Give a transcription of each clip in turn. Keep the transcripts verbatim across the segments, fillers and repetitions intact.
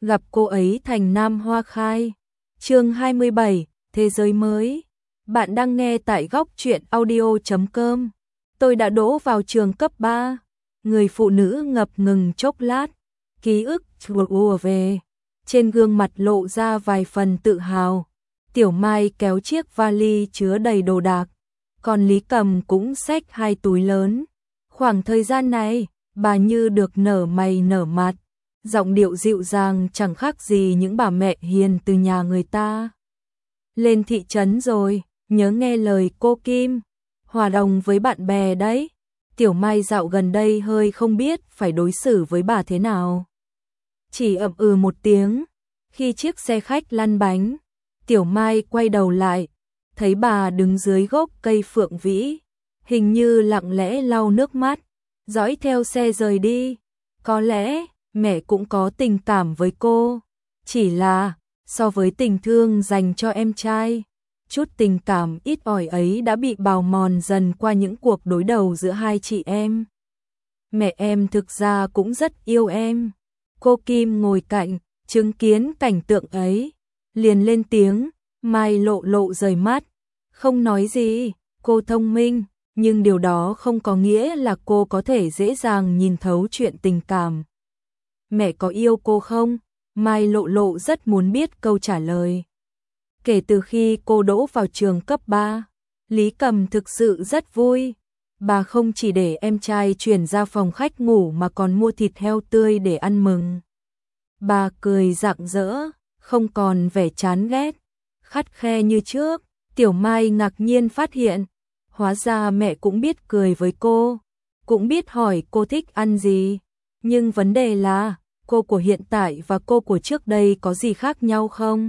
gặp cô ấy thành Nam Hoa Khai. Chương hai mươi bảy, Thế giới mới. Bạn đang nghe tại góc truyện audio chấm com. Tôi đã đỗ vào trường cấp ba. Người phụ nữ ngập ngừng chốc lát, ký ức ùa về. Trên gương mặt lộ ra vài phần tự hào. Tiểu Mai kéo chiếc vali chứa đầy đồ đạc, còn Lý Cầm cũng xách hai túi lớn. Khoảng thời gian này, bà như được nở mày nở mặt, giọng điệu dịu dàng chẳng khác gì những bà mẹ hiền từ nhà người ta. Lên thị trấn rồi, nhớ nghe lời cô Kim, hòa đồng với bạn bè đấy. Tiểu Mai dạo gần đây hơi không biết phải đối xử với bà thế nào. Chỉ ậm ừ một tiếng, khi chiếc xe khách lăn bánh, Tiểu Mai quay đầu lại, thấy bà đứng dưới gốc cây phượng vĩ, hình như lặng lẽ lau nước mắt, dõi theo xe rời đi. Có lẽ mẹ cũng có tình cảm với cô, chỉ là so với tình thương dành cho em trai, chút tình cảm ít ỏi ấy đã bị bào mòn dần qua những cuộc đối đầu giữa hai chị em. Mẹ em thực ra cũng rất yêu em. Cô Kim ngồi cạnh, chứng kiến cảnh tượng ấy, liền lên tiếng. Mai Lộ Lộ rời mắt, không nói gì. Cô thông minh, nhưng điều đó không có nghĩa là cô có thể dễ dàng nhìn thấu chuyện tình cảm. Mẹ có yêu cô không? Mai Lộ Lộ rất muốn biết câu trả lời. Kể từ khi cô đỗ vào trường cấp ba, Lý Cầm thực sự rất vui. Bà không chỉ để em trai chuyển ra phòng khách ngủ mà còn mua thịt heo tươi để ăn mừng. Bà cười rạng rỡ, không còn vẻ chán ghét, khắt khe như trước. Tiểu Mai ngạc nhiên phát hiện, hóa ra mẹ cũng biết cười với cô, cũng biết hỏi cô thích ăn gì. Nhưng vấn đề là, cô của hiện tại và cô của trước đây có gì khác nhau không?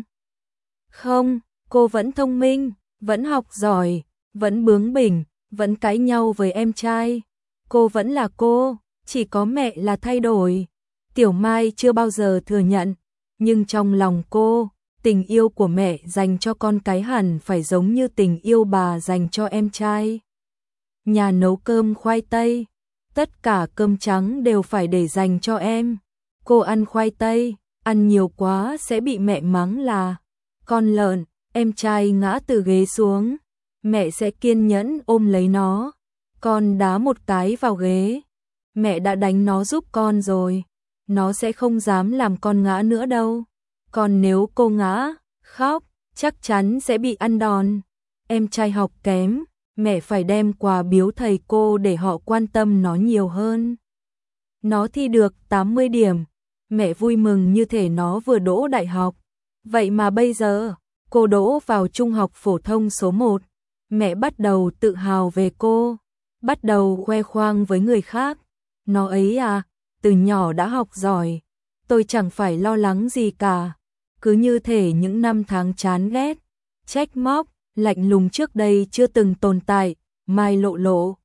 Không, cô vẫn thông minh, vẫn học giỏi, vẫn bướng bỉnh, vẫn cãi nhau với em trai. Cô vẫn là cô, chỉ có mẹ là thay đổi. Tiểu Mai chưa bao giờ thừa nhận, nhưng trong lòng cô, tình yêu của mẹ dành cho con cái hẳn phải giống như tình yêu bà dành cho em trai. Nhà nấu cơm khoai tây, tất cả cơm trắng đều phải để dành cho em. Cô ăn khoai tây, ăn nhiều quá sẽ bị mẹ mắng là con lợn. Em trai ngã từ ghế xuống, mẹ sẽ kiên nhẫn ôm lấy nó. Con đá một cái vào ghế, mẹ đã đánh nó giúp con rồi, nó sẽ không dám làm con ngã nữa đâu. Còn nếu cô ngã, khóc, chắc chắn sẽ bị ăn đòn. Em trai học kém, mẹ phải đem quà biếu thầy cô để họ quan tâm nó nhiều hơn. Nó thi được tám mươi điểm, mẹ vui mừng như thể nó vừa đỗ đại học. Vậy mà bây giờ, cô đỗ vào trung học phổ thông số một, mẹ bắt đầu tự hào về cô, bắt đầu khoe khoang với người khác. Nó ấy à, từ nhỏ đã học giỏi, tôi chẳng phải lo lắng gì cả. Cứ như thể những năm tháng chán ghét, trách móc, lạnh lùng trước đây chưa từng tồn tại. Mai Lộ Lộ.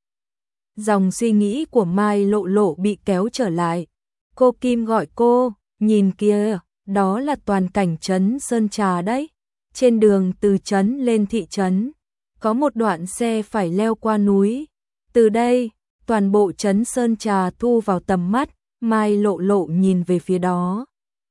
Dòng suy nghĩ của Mai Lộ Lộ bị kéo trở lại. Cô Kim gọi cô, nhìn kìa, đó là toàn cảnh trấn Sơn Trà đấy. Trên đường từ trấn lên thị trấn, có một đoạn xe phải leo qua núi. Từ đây, toàn bộ trấn Sơn Trà thu vào tầm mắt. Mai Lộ Lộ nhìn về phía đó.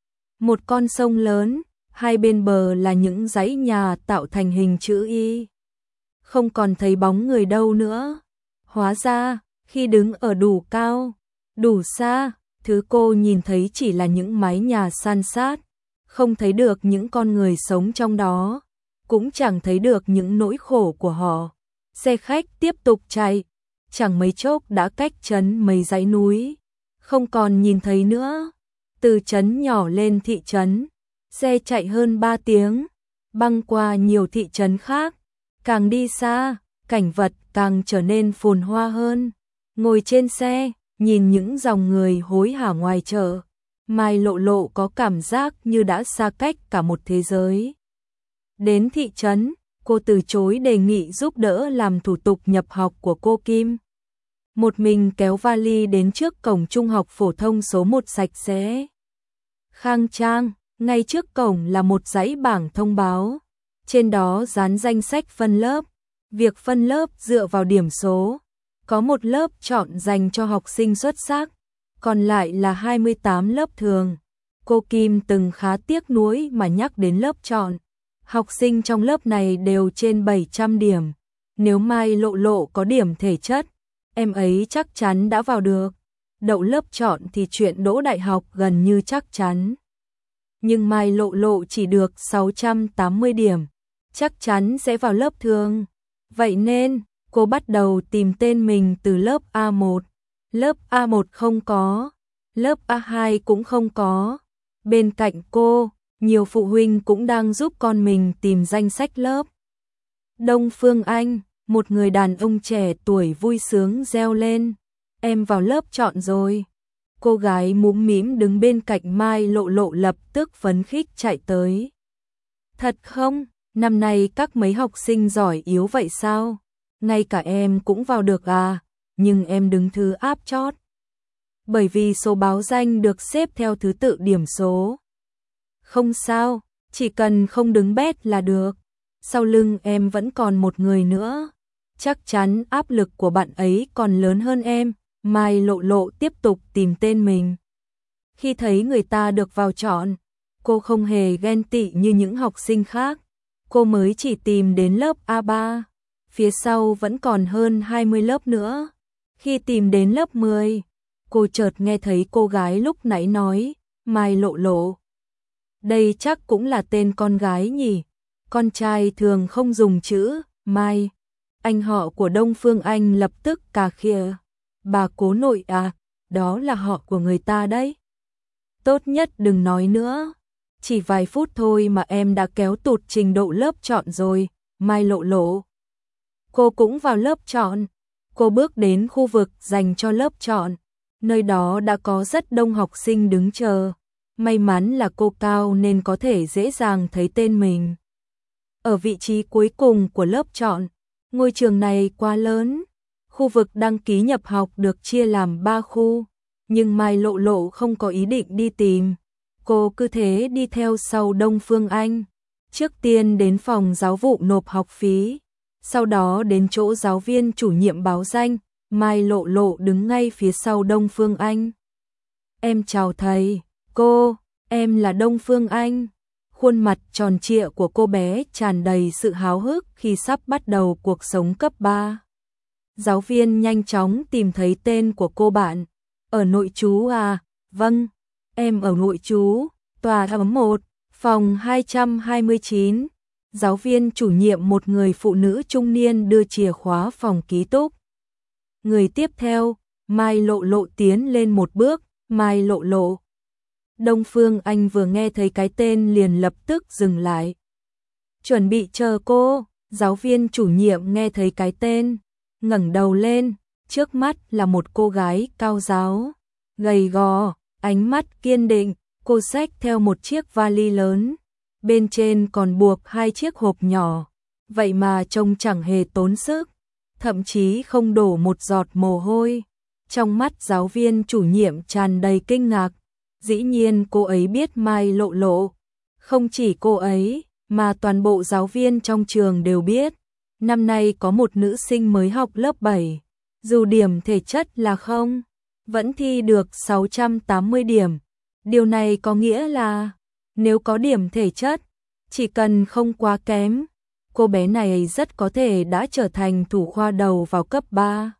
Một con sông lớn, hai bên bờ là những dãy nhà tạo thành hình chữ Y. Không còn thấy bóng người đâu nữa. Hóa ra, khi đứng ở đủ cao, đủ xa, thứ cô nhìn thấy chỉ là những mái nhà san sát, không thấy được những con người sống trong đó, cũng chẳng thấy được những nỗi khổ của họ. Xe khách tiếp tục chạy, chẳng mấy chốc đã cách trấn mấy dãy núi, không còn nhìn thấy nữa. Từ trấn nhỏ lên thị trấn, xe chạy hơn ba tiếng, băng qua nhiều thị trấn khác. Càng đi xa, cảnh vật càng trở nên phồn hoa hơn. Ngồi trên xe, nhìn những dòng người hối hả ngoài chợ, Mai Lộ Lộ có cảm giác như đã xa cách cả một thế giới. Đến thị trấn, cô từ chối đề nghị giúp đỡ làm thủ tục nhập học của cô Kim. Một mình kéo vali đến trước cổng trung học phổ thông số một sạch sẽ, khang trang. Ngay trước cổng là một dãy bảng thông báo, trên đó dán danh sách phân lớp. Việc phân lớp dựa vào điểm số, có một lớp chọn dành cho học sinh xuất sắc, còn lại là hai mươi tám lớp thường. Cô Kim từng khá tiếc nuối mà nhắc đến lớp chọn. Học sinh trong lớp này đều trên bảy trăm điểm. Nếu Mai Lộ Lộ có điểm thể chất, em ấy chắc chắn đã vào được. Đậu lớp chọn thì chuyện đỗ đại học gần như chắc chắn. Nhưng Mai Lộ Lộ chỉ được sáu trăm tám mươi điểm, chắc chắn sẽ vào lớp thường. Vậy nên, cô bắt đầu tìm tên mình từ lớp A một. Lớp A một không có, lớp A hai cũng không có. Bên cạnh cô, nhiều phụ huynh cũng đang giúp con mình tìm danh sách lớp. Đông Phương Anh, một người đàn ông trẻ tuổi vui sướng reo lên, em vào lớp chọn rồi. Cô gái mũm mĩm đứng bên cạnh Mai Lộ Lộ lập tức phấn khích chạy tới. Thật không? Năm nay các mấy học sinh giỏi yếu vậy sao? Ngay cả em cũng vào được à? Nhưng em đứng thứ áp chót. Bởi vì số báo danh được xếp theo thứ tự điểm số. Không sao, chỉ cần không đứng bét là được. Sau lưng em vẫn còn một người nữa. Chắc chắn áp lực của bạn ấy còn lớn hơn em. Mai Lộ Lộ tiếp tục tìm tên mình. Khi thấy người ta được vào chọn, cô không hề ghen tị như những học sinh khác. Cô mới chỉ tìm đến lớp A ba. Phía sau vẫn còn hơn hai mươi lớp nữa. Khi tìm đến lớp mười, cô chợt nghe thấy cô gái lúc nãy nói, Mai Lộ Lộ. Đây chắc cũng là tên con gái nhỉ? Con trai thường không dùng chữ Mai. Anh họ của Đông Phương Anh lập tức cà khịa. Bà cố nội à, đó là họ của người ta đấy. Tốt nhất đừng nói nữa. Chỉ vài phút thôi mà em đã kéo tụt trình độ lớp chọn rồi, Mai Lộ Lộ. Cô cũng vào lớp chọn. Cô bước đến khu vực dành cho lớp chọn. Nơi đó đã có rất đông học sinh đứng chờ. May mắn là cô cao nên có thể dễ dàng thấy tên mình. Ở vị trí cuối cùng của lớp chọn, ngôi trường này quá lớn. Khu vực đăng ký nhập học được chia làm ba khu, nhưng Mai Lộ Lộ không có ý định đi tìm. Cô cứ thế đi theo sau Đông Phương Anh. Trước tiên đến phòng giáo vụ nộp học phí, sau đó đến chỗ giáo viên chủ nhiệm báo danh. Mai Lộ Lộ đứng ngay phía sau Đông Phương Anh. Em chào thầy, cô, em là Đông Phương Anh. Khuôn mặt tròn trịa của cô bé tràn đầy sự háo hức khi sắp bắt đầu cuộc sống cấp ba. Giáo viên nhanh chóng tìm thấy tên của cô bạn. Ở nội trú à? Vâng, em ở nội trú, tòa thẩm một, phòng hai trăm hai mươi chín. Giáo viên chủ nhiệm một người phụ nữ trung niên đưa chìa khóa phòng ký túc. Người tiếp theo, Mai Lộ Lộ tiến lên một bước, Mai Lộ Lộ. Đông Phương Anh vừa nghe thấy cái tên liền lập tức dừng lại. Chuẩn bị chờ cô. Giáo viên chủ nhiệm nghe thấy cái tên, ngẩng đầu lên, trước mắt là một cô gái cao ráo, gầy gò, ánh mắt kiên định. Cô xách theo một chiếc vali lớn, bên trên còn buộc hai chiếc hộp nhỏ, vậy mà trông chẳng hề tốn sức, thậm chí không đổ một giọt mồ hôi. Trong mắt giáo viên chủ nhiệm tràn đầy kinh ngạc. Dĩ nhiên cô ấy biết Mai Lộ Lộ. Không chỉ cô ấy, mà toàn bộ giáo viên trong trường đều biết. Năm nay có một nữ sinh mới học lớp bảy. Dù điểm thể chất là không, vẫn thi được sáu trăm tám mươi điểm. Điều này có nghĩa là, nếu có điểm thể chất, chỉ cần không quá kém, cô bé này rất có thể đã trở thành thủ khoa đầu vào cấp ba.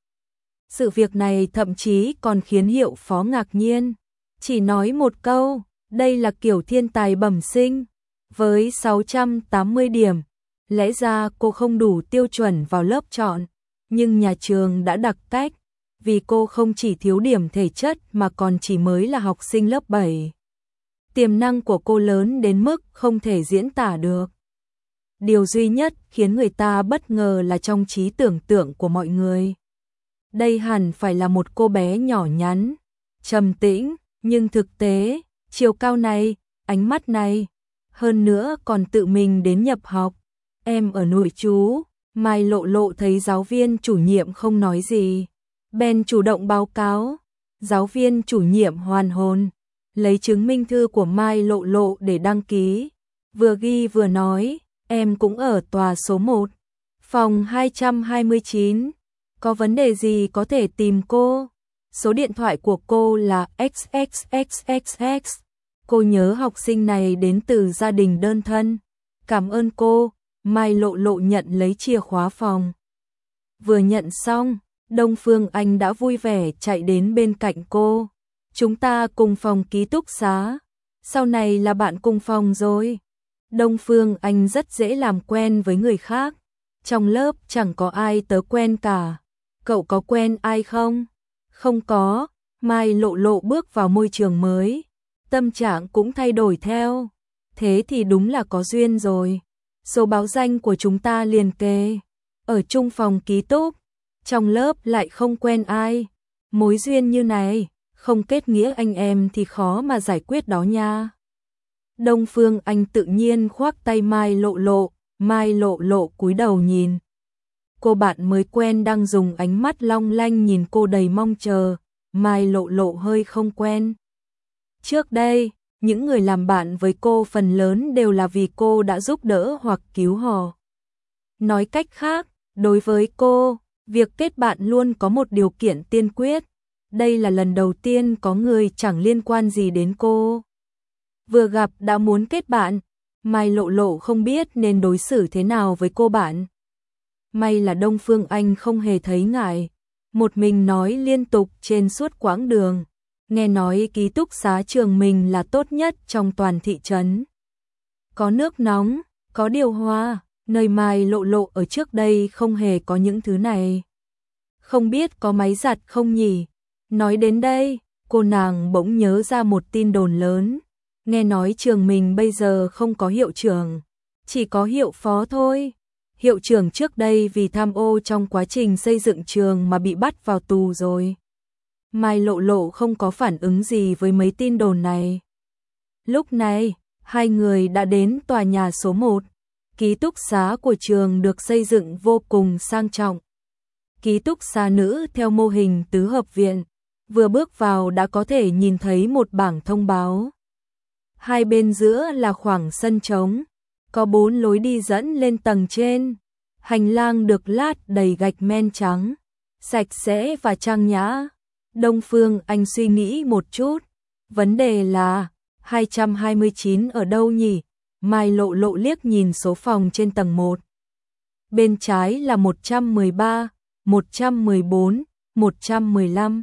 Sự việc này thậm chí còn khiến hiệu phó ngạc nhiên. Chỉ nói một câu, đây là kiểu thiên tài bẩm sinh. Với sáu trăm tám mươi điểm, lẽ ra cô không đủ tiêu chuẩn vào lớp chọn. Nhưng nhà trường đã đặc cách, vì cô không chỉ thiếu điểm thể chất mà còn chỉ mới là học sinh lớp bảy. Tiềm năng của cô lớn đến mức không thể diễn tả được. Điều duy nhất khiến người ta bất ngờ là trong trí tưởng tượng của mọi người. Đây hẳn phải là một cô bé nhỏ nhắn, trầm tĩnh, nhưng thực tế, chiều cao này, ánh mắt này, hơn nữa còn tự mình đến nhập học. Em ở nội trú. Mai Lộ Lộ thấy giáo viên chủ nhiệm không nói gì, bèn chủ động báo cáo. Giáo viên chủ nhiệm hoàn hồn, lấy chứng minh thư của Mai Lộ Lộ để đăng ký, vừa ghi vừa nói, em cũng ở tòa số một, phòng hai trăm hai mươi chín, có vấn đề gì có thể tìm cô. Số điện thoại của cô là xxxxx. Cô nhớ học sinh này đến từ gia đình đơn thân. Cảm ơn cô. Mai Lộ Lộ nhận lấy chìa khóa phòng. Vừa nhận xong, Đông Phương Anh đã vui vẻ chạy đến bên cạnh cô. Chúng ta cùng phòng ký túc xá. Sau này là bạn cùng phòng rồi. Đông Phương Anh rất dễ làm quen với người khác. Trong lớp chẳng có ai tớ quen cả. Cậu có quen ai không? Không có. Mai Lộ Lộ bước vào môi trường mới. Tâm trạng cũng thay đổi theo. Thế thì đúng là có duyên rồi. Số báo danh của chúng ta liền kề. Ở chung phòng ký túc. Trong lớp lại không quen ai. Mối duyên như này, không kết nghĩa anh em thì khó mà giải quyết đó nha. Đông Phương Anh tự nhiên khoác tay Mai Lộ Lộ. Mai Lộ Lộ cúi đầu nhìn. Cô bạn mới quen đang dùng ánh mắt long lanh nhìn cô đầy mong chờ. Mai Lộ Lộ hơi không quen. Trước đây, những người làm bạn với cô phần lớn đều là vì cô đã giúp đỡ hoặc cứu họ. Nói cách khác, đối với cô, việc kết bạn luôn có một điều kiện tiên quyết. Đây là lần đầu tiên có người chẳng liên quan gì đến cô. Vừa gặp đã muốn kết bạn, Mai Lộ Lộ không biết nên đối xử thế nào với cô bạn. May là Đông Phương Anh không hề thấy ngại, một mình nói liên tục trên suốt quãng đường. Nghe nói ký túc xá trường mình là tốt nhất trong toàn thị trấn. Có nước nóng, có điều hòa, nơi Mai Lộ Lộ ở trước đây không hề có những thứ này. Không biết có máy giặt không nhỉ? Nói đến đây, cô nàng bỗng nhớ ra một tin đồn lớn. Nghe nói trường mình bây giờ không có hiệu trưởng, chỉ có hiệu phó thôi. Hiệu trưởng trước đây vì tham ô trong quá trình xây dựng trường mà bị bắt vào tù rồi. Mai Lộ Lộ không có phản ứng gì với mấy tin đồn này. Lúc này, hai người đã đến tòa nhà số một. Ký túc xá của trường được xây dựng vô cùng sang trọng. Ký túc xá nữ theo mô hình tứ hợp viện. Vừa bước vào đã có thể nhìn thấy một bảng thông báo. Hai bên giữa là khoảng sân trống. Có bốn lối đi dẫn lên tầng trên. Hành lang được lát đầy gạch men trắng, sạch sẽ và trang nhã. Đông Phương Anh suy nghĩ một chút. Vấn đề là hai trăm hai mươi chín ở đâu nhỉ? Mai Lộ Lộ liếc nhìn số phòng trên tầng một. Bên trái là một trăm mười ba, một trăm mười bốn, một trăm mười lăm.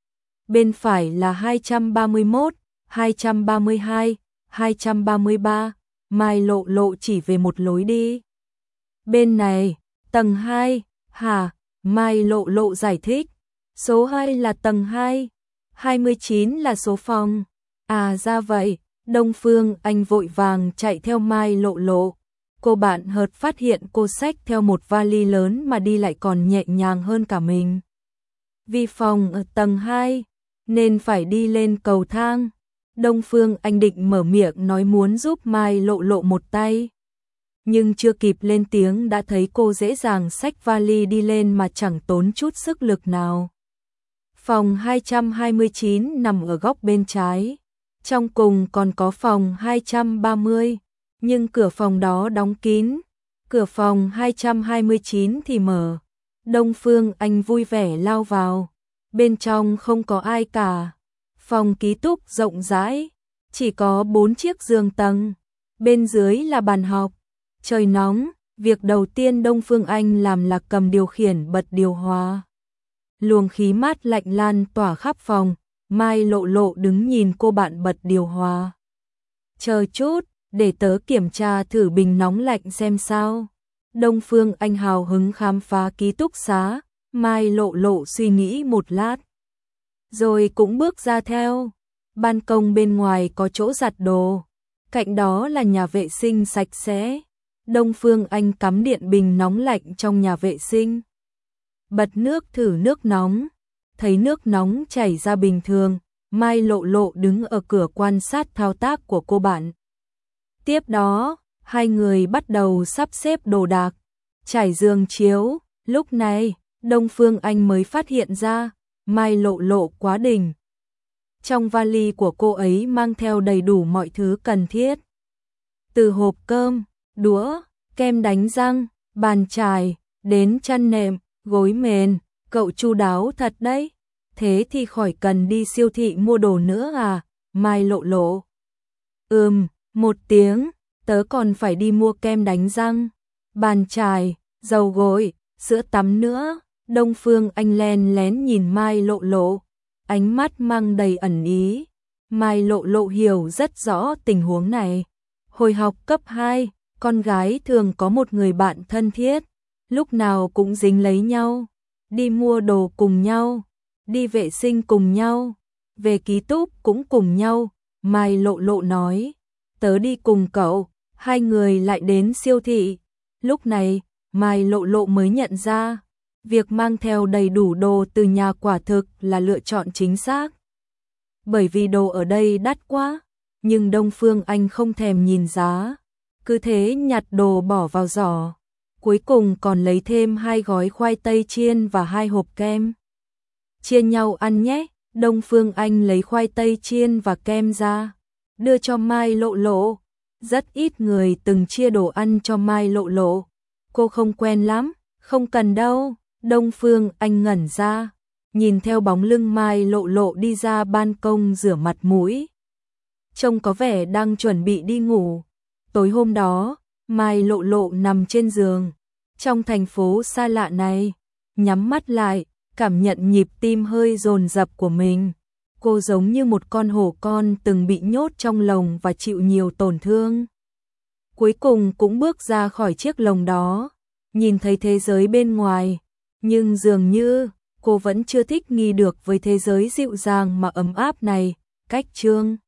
Bên phải là hai trăm ba mươi mốt, hai trăm ba mươi hai, hai trăm ba mươi ba. Mai Lộ Lộ chỉ về một lối đi. Bên này, tầng hai, hả? Mai Lộ Lộ giải thích. Số hai là tầng hai, hai mươi chín là số phòng. À ra vậy, Đông Phương Anh vội vàng chạy theo Mai Lộ Lộ. Cô bạn hợt phát hiện cô xách theo một vali lớn mà đi lại còn nhẹ nhàng hơn cả mình. Vì phòng ở tầng hai, nên phải đi lên cầu thang. Đông Phương Anh định mở miệng nói muốn giúp Mai Lộ Lộ một tay. Nhưng chưa kịp lên tiếng đã thấy cô dễ dàng xách vali đi lên mà chẳng tốn chút sức lực nào. Phòng hai trăm hai mươi chín nằm ở góc bên trái. Trong cùng còn có phòng hai trăm ba mươi, nhưng cửa phòng đó đóng kín. Cửa phòng hai trăm hai mươi chín thì mở. Đông Phương Anh vui vẻ lao vào. Bên trong không có ai cả. Phòng ký túc rộng rãi, chỉ có bốn chiếc giường tầng. Bên dưới là bàn học. Trời nóng, việc đầu tiên Đông Phương Anh làm là cầm điều khiển bật điều hòa. Luồng khí mát lạnh lan tỏa khắp phòng. Mai Lộ Lộ đứng nhìn cô bạn bật điều hòa. Chờ chút, để tớ kiểm tra thử bình nóng lạnh xem sao. Đông Phương Anh hào hứng khám phá ký túc xá. Mai Lộ Lộ suy nghĩ một lát, rồi cũng bước ra theo. Ban công bên ngoài có chỗ giặt đồ, cạnh đó là nhà vệ sinh sạch sẽ. Đông Phương Anh cắm điện bình nóng lạnh trong nhà vệ sinh. Bật nước thử nước nóng, thấy nước nóng chảy ra bình thường. Mai Lộ Lộ đứng ở cửa quan sát thao tác của cô bạn. Tiếp đó, hai người bắt đầu sắp xếp đồ đạc, trải giường chiếu. Lúc này, Đông Phương Anh mới phát hiện ra, Mai Lộ Lộ quá đỉnh. Trong vali của cô ấy mang theo đầy đủ mọi thứ cần thiết. Từ hộp cơm, đũa, kem đánh răng, bàn chải, đến chăn nệm, gối mền. Cậu chu đáo thật đấy. Thế thì khỏi cần đi siêu thị mua đồ nữa à, Mai Lộ Lộ. Ừm, một tiếng, tớ còn phải đi mua kem đánh răng, bàn chải, dầu gội, sữa tắm nữa. Đông Phương Anh len lén nhìn Mai Lộ Lộ, ánh mắt mang đầy ẩn ý. Mai Lộ Lộ hiểu rất rõ tình huống này. Hồi học cấp hai, con gái thường có một người bạn thân thiết, lúc nào cũng dính lấy nhau, đi mua đồ cùng nhau, đi vệ sinh cùng nhau, về ký túc cũng cùng nhau. Mai Lộ Lộ nói, tớ đi cùng cậu. Hai người lại đến siêu thị. Lúc này, Mai Lộ Lộ mới nhận ra, việc mang theo đầy đủ đồ từ nhà quả thực là lựa chọn chính xác. Bởi vì đồ ở đây đắt quá, nhưng Đông Phương Anh không thèm nhìn giá, cứ thế nhặt đồ bỏ vào giỏ. Cuối cùng còn lấy thêm hai gói khoai tây chiên và hai hộp kem. Chia nhau ăn nhé. Đông Phương Anh lấy khoai tây chiên và kem ra, đưa cho Mai Lộ Lộ. Rất ít người từng chia đồ ăn cho Mai Lộ Lộ. Cô không quen lắm, không cần đâu. Đông Phương Anh ngẩn ra, nhìn theo bóng lưng Mai Lộ Lộ đi ra ban công rửa mặt mũi. Trông có vẻ đang chuẩn bị đi ngủ. Tối hôm đó, Mai Lộ Lộ nằm trên giường, trong thành phố xa lạ này, nhắm mắt lại, cảm nhận nhịp tim hơi dồn dập của mình. Cô giống như một con hổ con từng bị nhốt trong lồng và chịu nhiều tổn thương. Cuối cùng cũng bước ra khỏi chiếc lồng đó, nhìn thấy thế giới bên ngoài, nhưng dường như cô vẫn chưa thích nghi được với thế giới dịu dàng mà ấm áp này. Cách chương